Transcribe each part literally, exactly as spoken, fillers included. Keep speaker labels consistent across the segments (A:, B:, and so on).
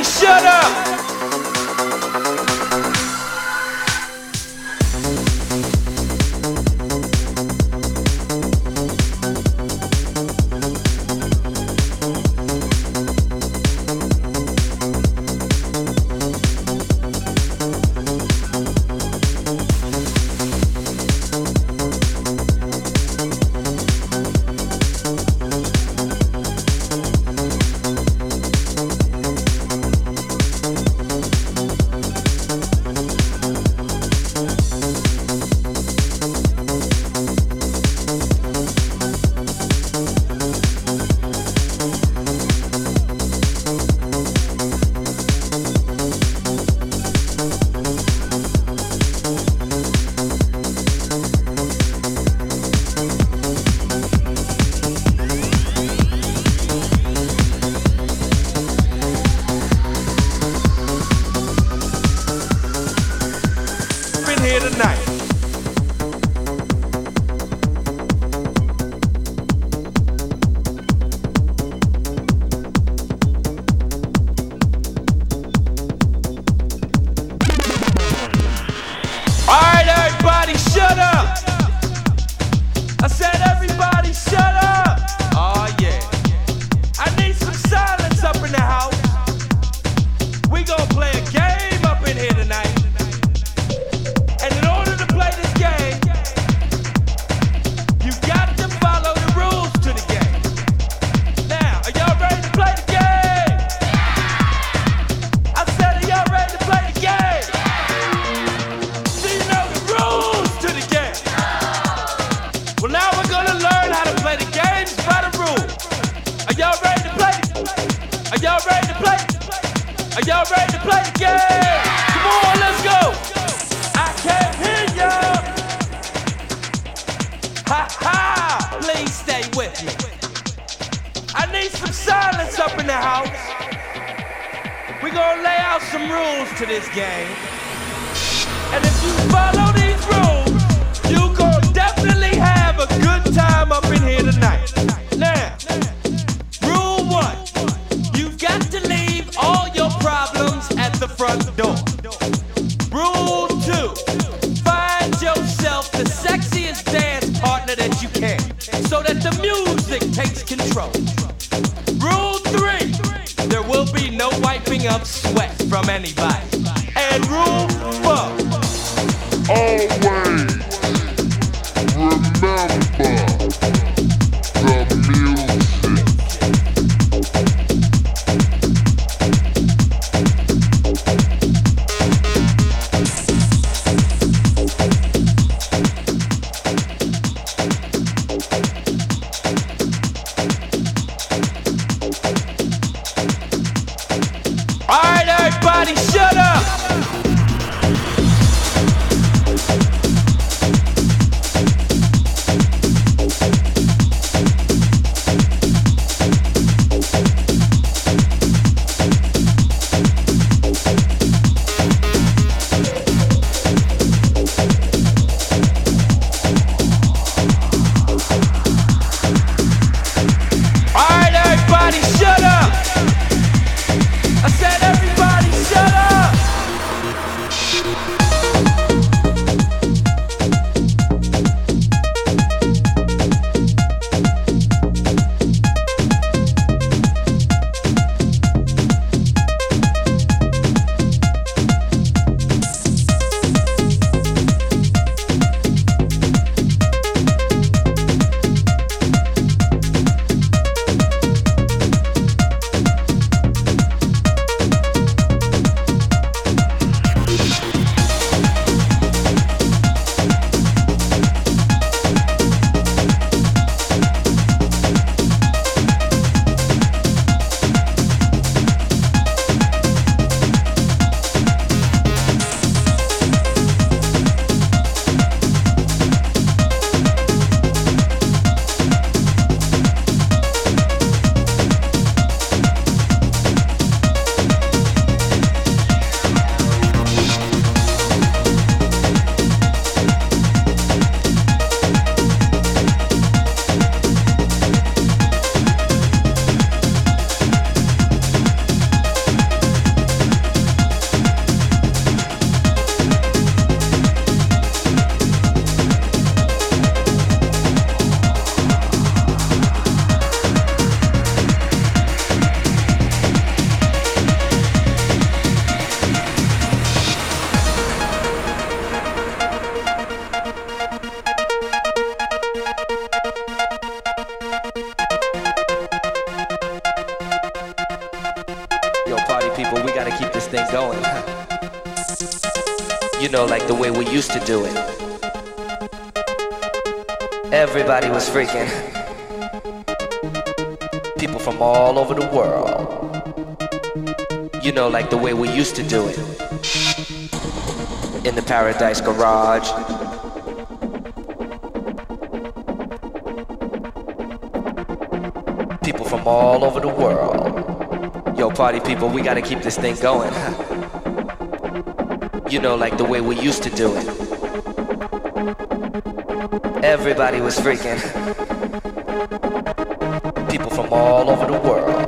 A: everybody shut up! Here tonight. All right, everybody, shut up. I said, everybody, shut up. Oh yeah. I need some silence up in the house. We gonna play a game up in here tonight. And in order to play this game, you got to follow the rules to the game. Now, are y'all ready to play the game? I said, are y'all ready to play the game? Do you know the rules to the game? Well, now we're gonna learn how to play the games by the rules. Are y'all ready to play? Are y'all ready to play? Are y'all ready to play the game? Come on, let's go. Can't hear ya! Ha ha! Please stay with me. I need some silence up in the house. We're gonna lay out some rules to this game. And if you follow these rules, you gonna definitely have a good time up in here tonight. Now, rule one. You've got to leave all your problems at the front door. Rule two. Yourself the sexiest dance partner that you can, so that the music takes control. Rule three, there will be no wiping up sweat from anybody. And rule four,
B: always remember the music.
A: All right, everybody, shut up.
C: going. You know, like the way we used to do it. Everybody was freaking. People from all over the world. You know, like the way we used to do it. In the Paradise Garage. People from all over the world. Yo, party people, we gotta keep this thing going. You know, like the way we used to do it. Everybody was freaking. People from all over the world.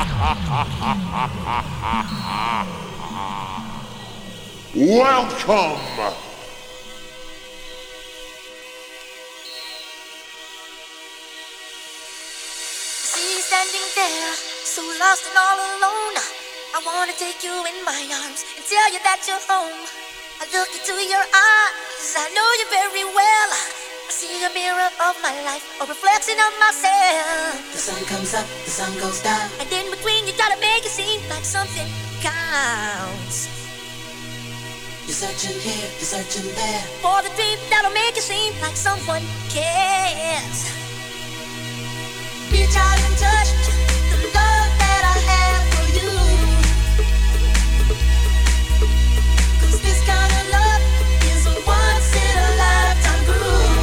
B: Welcome.
D: See you standing there, so lost and all alone. I wanna take you in my arms and tell you that you're home. I look into your eyes, I know you very well. I see a mirror of my life, a reflection of myself.
E: The sun comes up, the sun goes down,
D: and in between you gotta make it seem like something counts.
E: You're searching here, you're searching there,
D: for the dream that'll make it seem like someone cares. Reach out and touch the love that I have for you. 'Cause this kind of love is a once in a lifetime groove.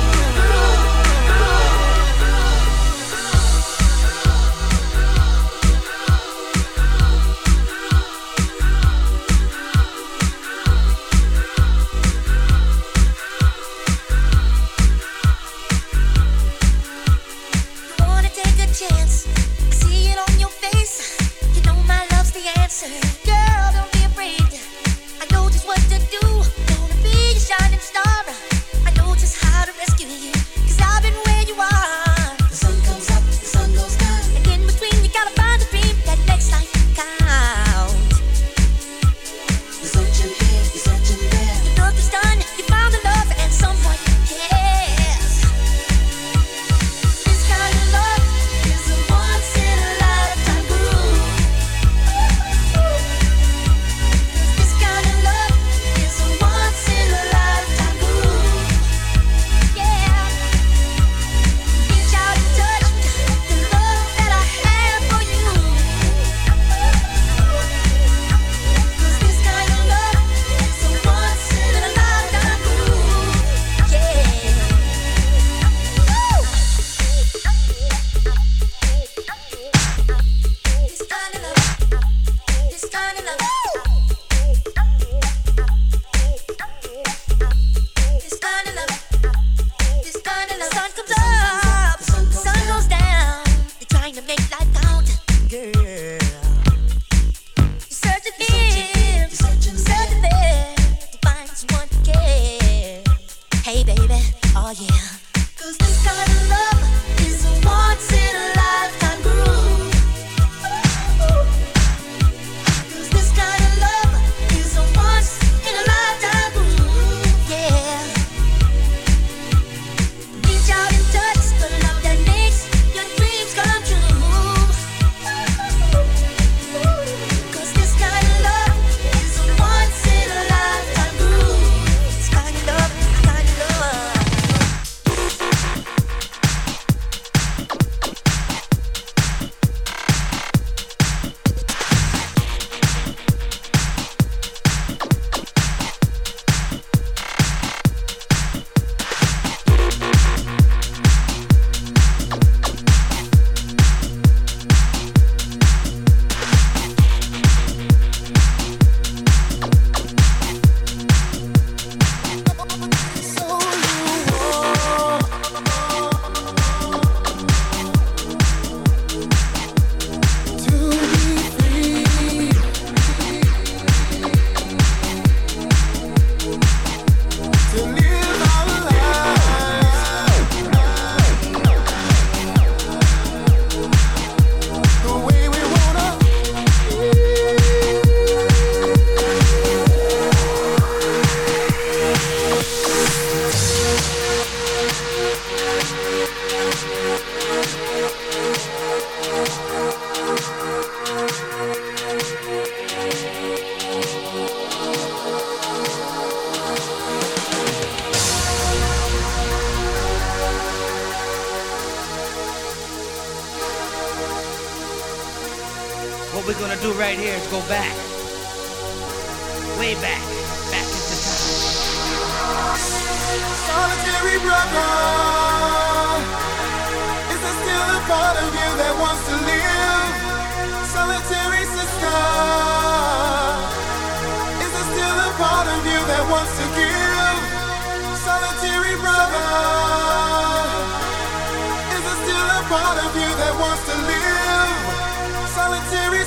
D: Chance. I see it on your face. You know my love's the answer. Girl, don't be afraid. I know just what to do. Gonna be your shining star. I know just how to rescue you. 'Cause I've been where you are.
E: The sun comes up, the sun goes down,
D: and in between you gotta find a dream that makes life count.
E: You're searching here, you're searching there,
D: your look is done. You found the love and someone cares. This kind of love is a once in a lifetime groove. This kind of love is a once in a lifetime groove. Yeah. Reach out and touch the love that I have for you. 'Cause this kind of love is a once in a lifetime groove. Yeah. Woo! This kind of love, this kind of love, this kind of love, this kind of love. Sun comes up, sun goes down. You're trying to make life count, girl. You're searching here,
E: you're searching
D: searching there to find someone who cares. Hey, baby, oh yeah. 'Cause this kind of love is a once in a lifetime groove. 'Cause this kind of love is a once in a lifetime groove. Yeah. Reach out and touch the love that makes your dreams come true. 'Cause this kind of love is a once in a lifetime groove. This kind of love, this kind of love.
A: What we're gonna do right here is go back. Way back. Back into time.
F: Solitary brother, is there still a part of you that wants to live? Solitary sister, is there still a part of you that wants to give? Solitary brother, is there still a part of you that wants to live? Solitary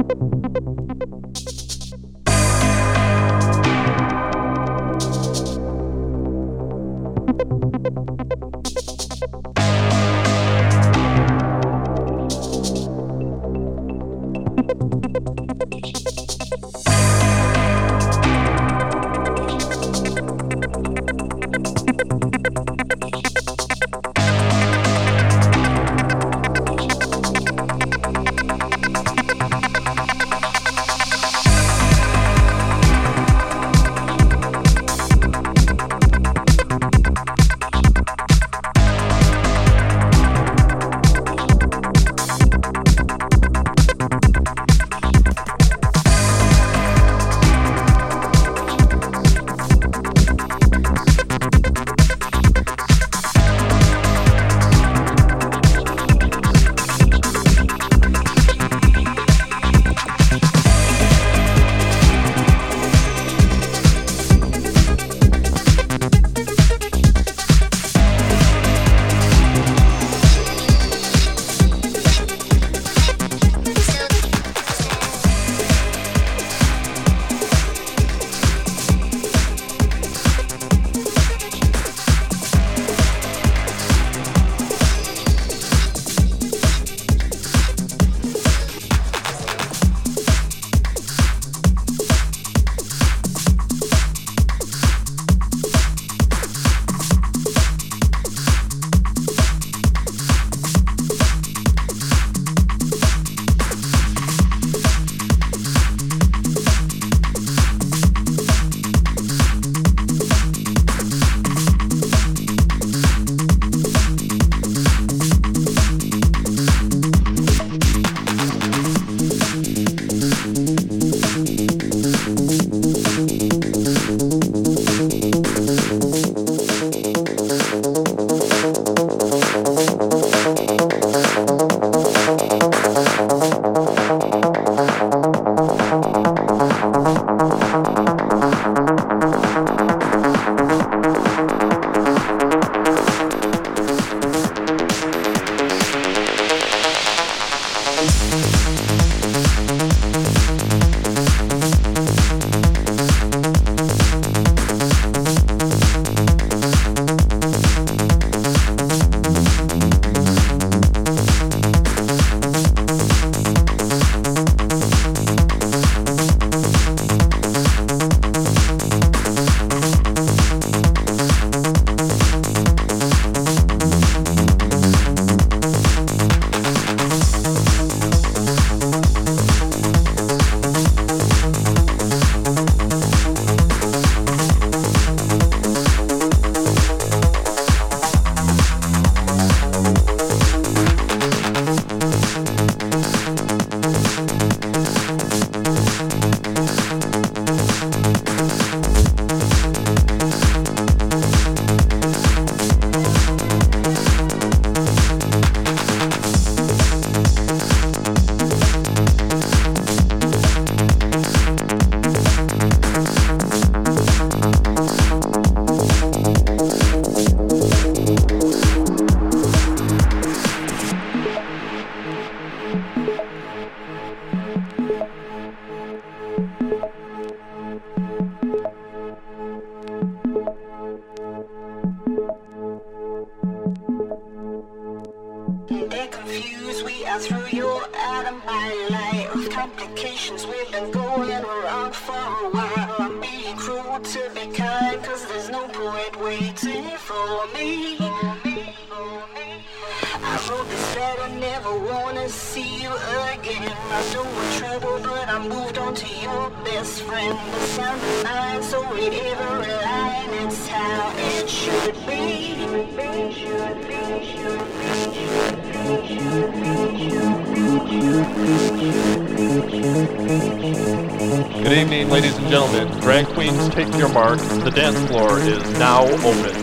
G: Good evening, ladies and gentlemen. Drag queens, take your mark. The dance floor is now open.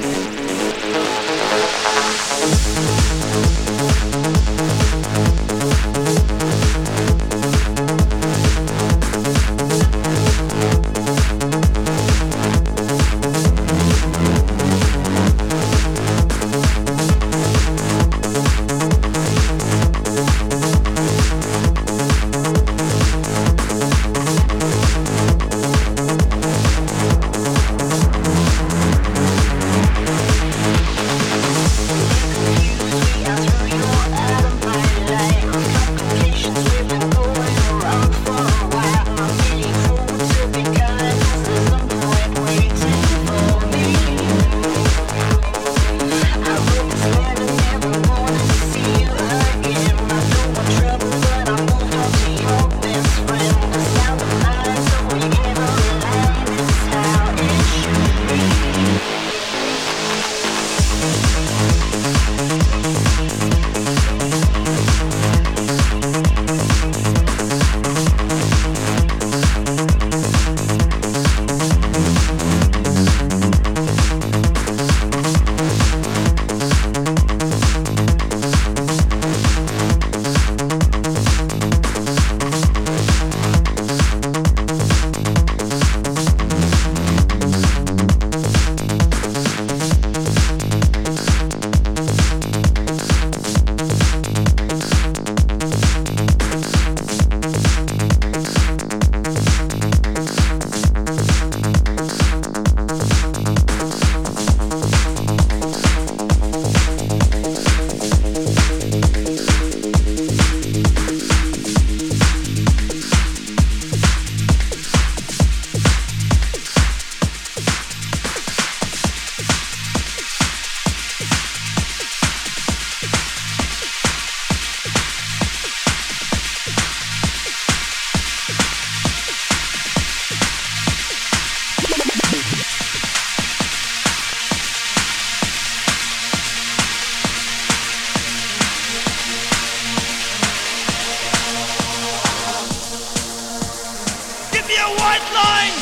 A: white lines!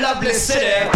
H: lovely city.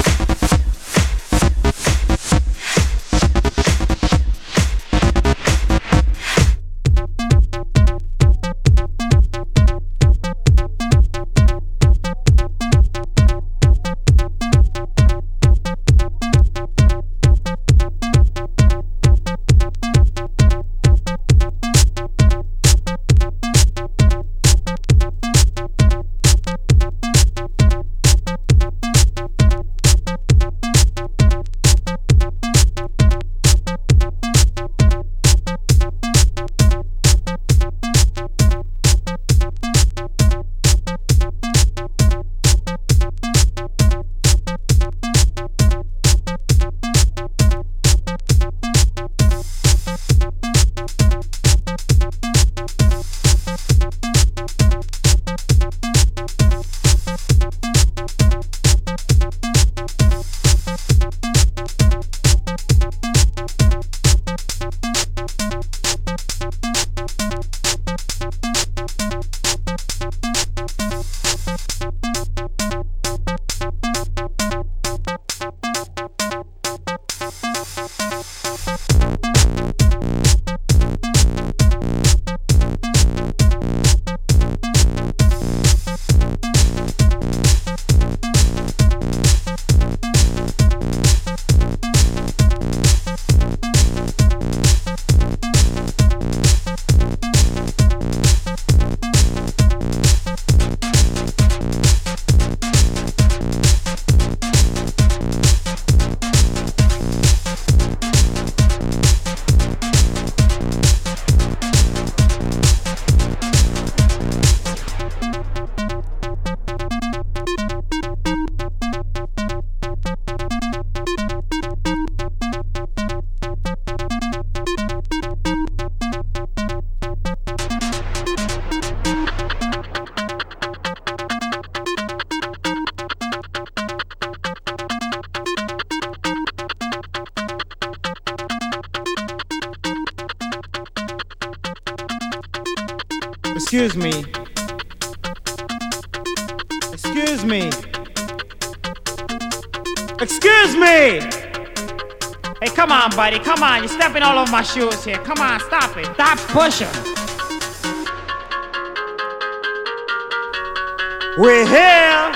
I: Excuse me. Excuse me. Excuse me! Hey, come on, buddy. Come on. You're stepping all over my shoes here. Come on, stop it. Stop pushing. We're here.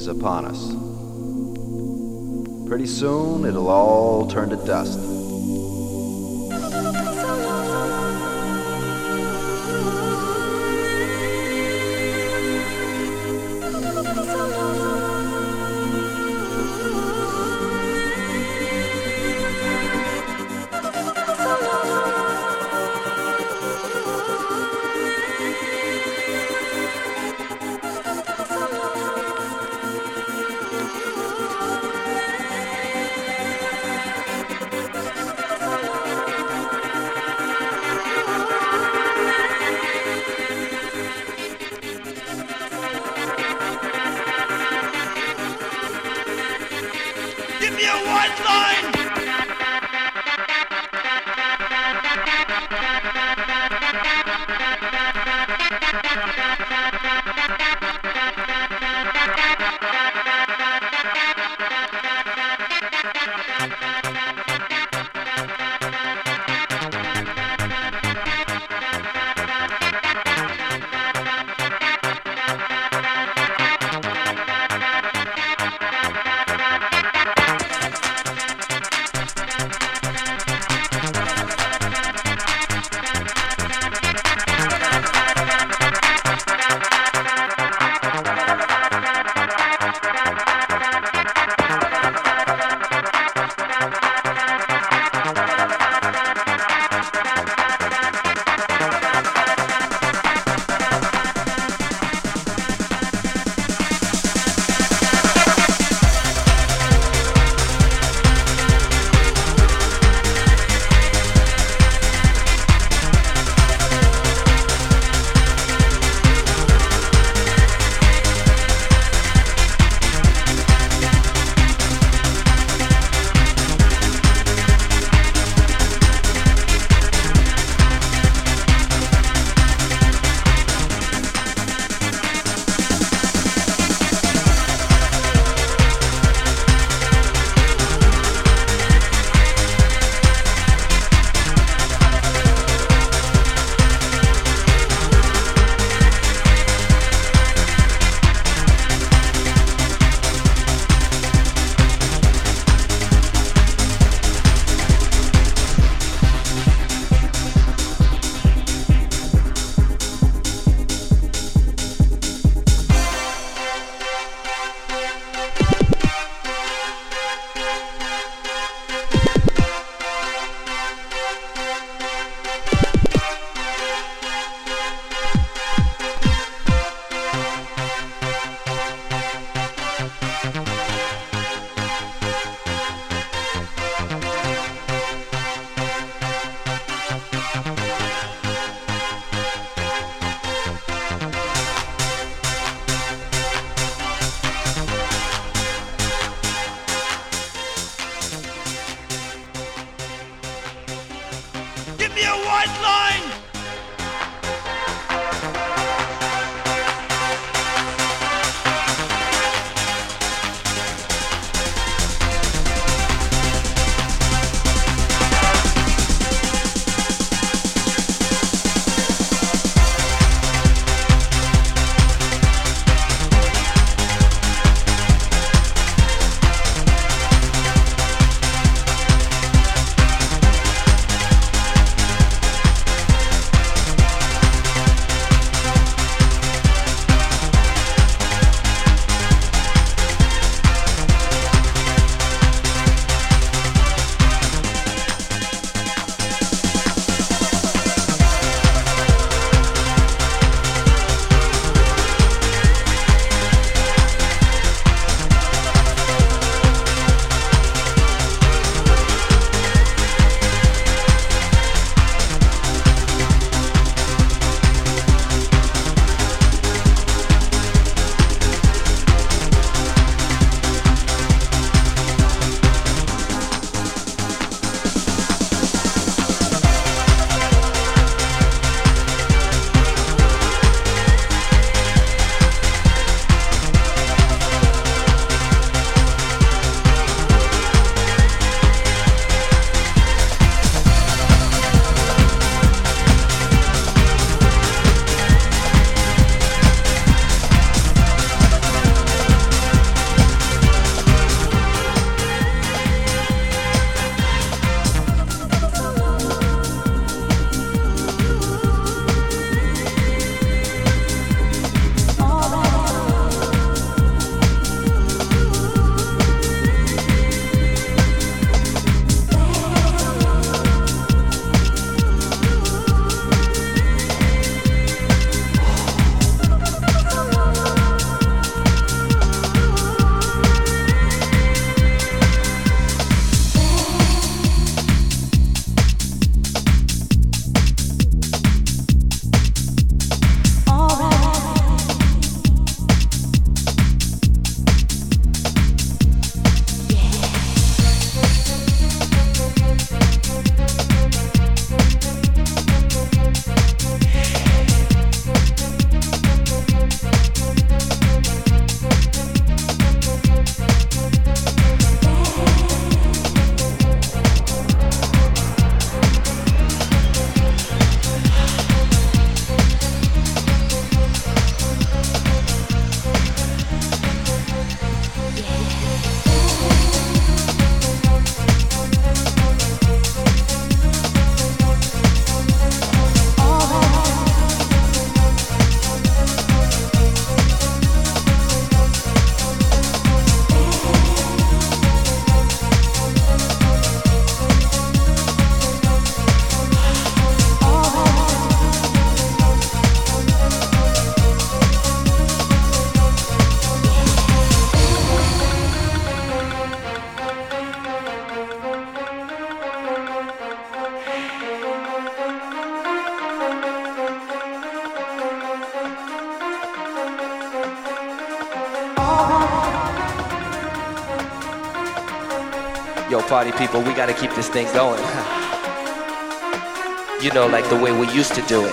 H: upon us. Pretty soon, it'll all turn to dust.
A: Give me a white line! Give me a white line!
C: Yo, party people, we gotta keep this thing going. You know, like the way we used to do it.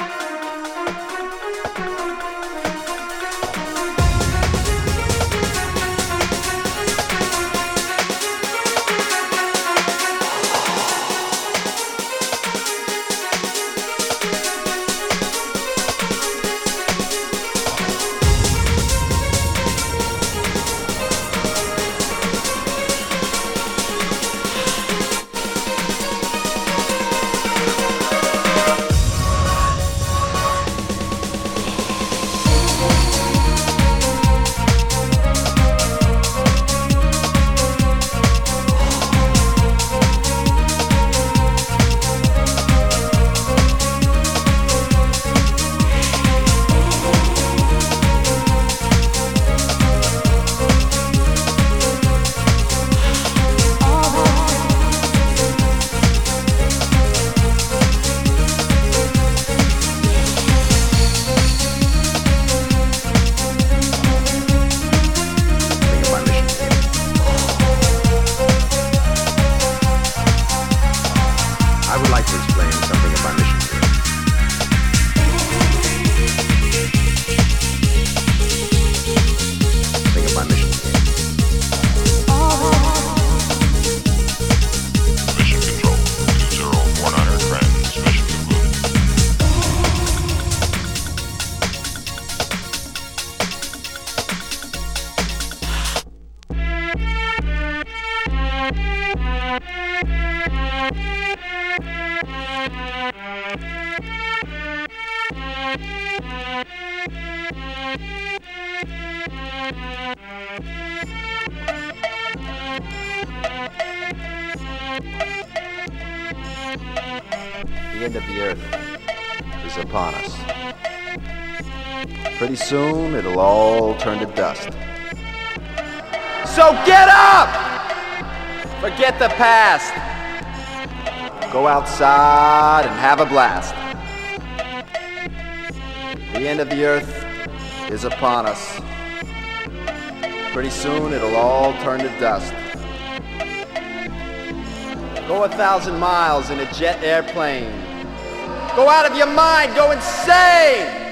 H: The end of the earth is upon us. Pretty soon, it'll all turn to dust. So get up! Forget the past. Go outside and have a blast. The end of the earth is upon us. Pretty soon, it'll all turn to dust. Go a thousand miles in a jet airplane. Go out of your mind, go insane!